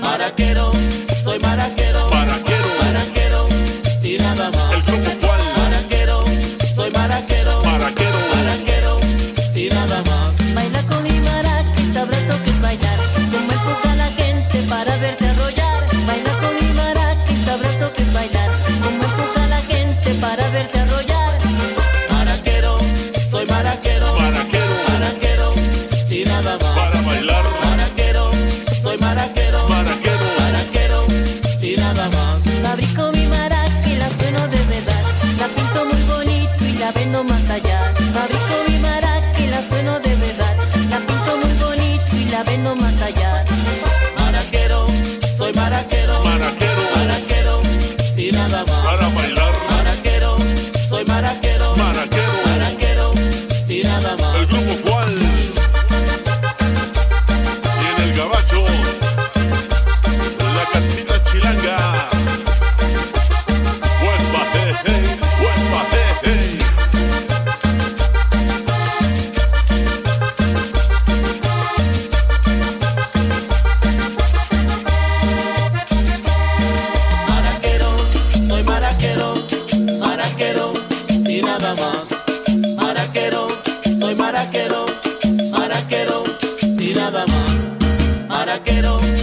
Maraquero, soy maraquero, Maraquero. maraquero y nada más. El grupo cual. Maraquero, soy maraquero, Maraquero. maraquero y nada más. Baila con mi maraca, sabrás lo que es bailar. Como empuja la gente para verte arrollar. Baila con mi maraca, sabrás lo que es bailar. Como empuja la gente para verte arrollar. Maraquero, soy maraquero, Maraquero. maraquero y nada más. Para bailar. Maraquero, soy maraquero, Maraquero. maraquero y nada más. Fabrico mi maraca y la sueno de verdad. La pinto muy bonito y la vendo más allá. Fabrico mi maraca y la sueno de verdad. La pinto muy bonito y la vendo más allá. Maraquero, soy maraquero, Maraquero. maraquero y nada más. Para bailar. Maraquero, soy maraquero, Maraquero. maraquero y nada El más. grupo cual. Y en el gabacho. La casita chilanga. Huespa, hey, huespa, hey. Maraquero, soy maraquero, maraquero y nada más. Maraquero, soy maraquero, maraquero y nada más. Maraquero,